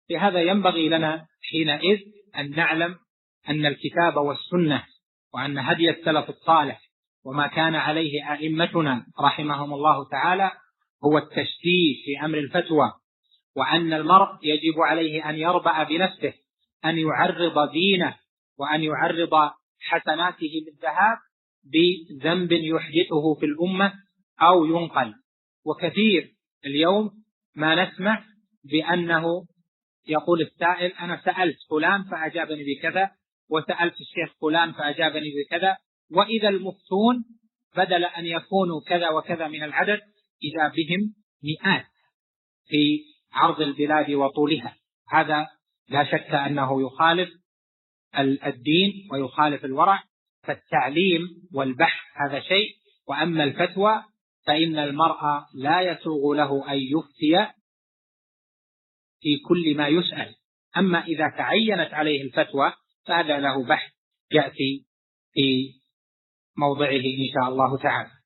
لهذا ينبغي لنا حينئذ أن نعلم أن الكتاب والسنة وأن هدي السلف الصالح وما كان عليه أئمتنا رحمهم الله تعالى هو التشديد في أمر الفتوى، وأن المرء يجب عليه أن يربع بنفسه، أن يعرض دينه وأن يعرض حسناته بالذهاب بذنب يحدثه في الأمة أو ينقل. وكثير اليوم ما نسمع بأنه يقول السائل: أنا سألت فلان فأجابني بكذا، وسألت الشيخ فلان فأجابني بكذا، وإذا المفتون بدل أن يكونوا كذا وكذا من العدد إذا بهم مئات في عرض البلاد وطولها. هذا لا شك أنه يخالف الدين ويخالف الورع. فالتعليم والبحث هذا شيء، وأما الفتوى فإن المرء لا يسوغ له أن يفتي في كل ما يسأل. أما إذا تعينت عليه الفتوى فهذا له بحث يأتي في موضعه إن شاء الله تعالى.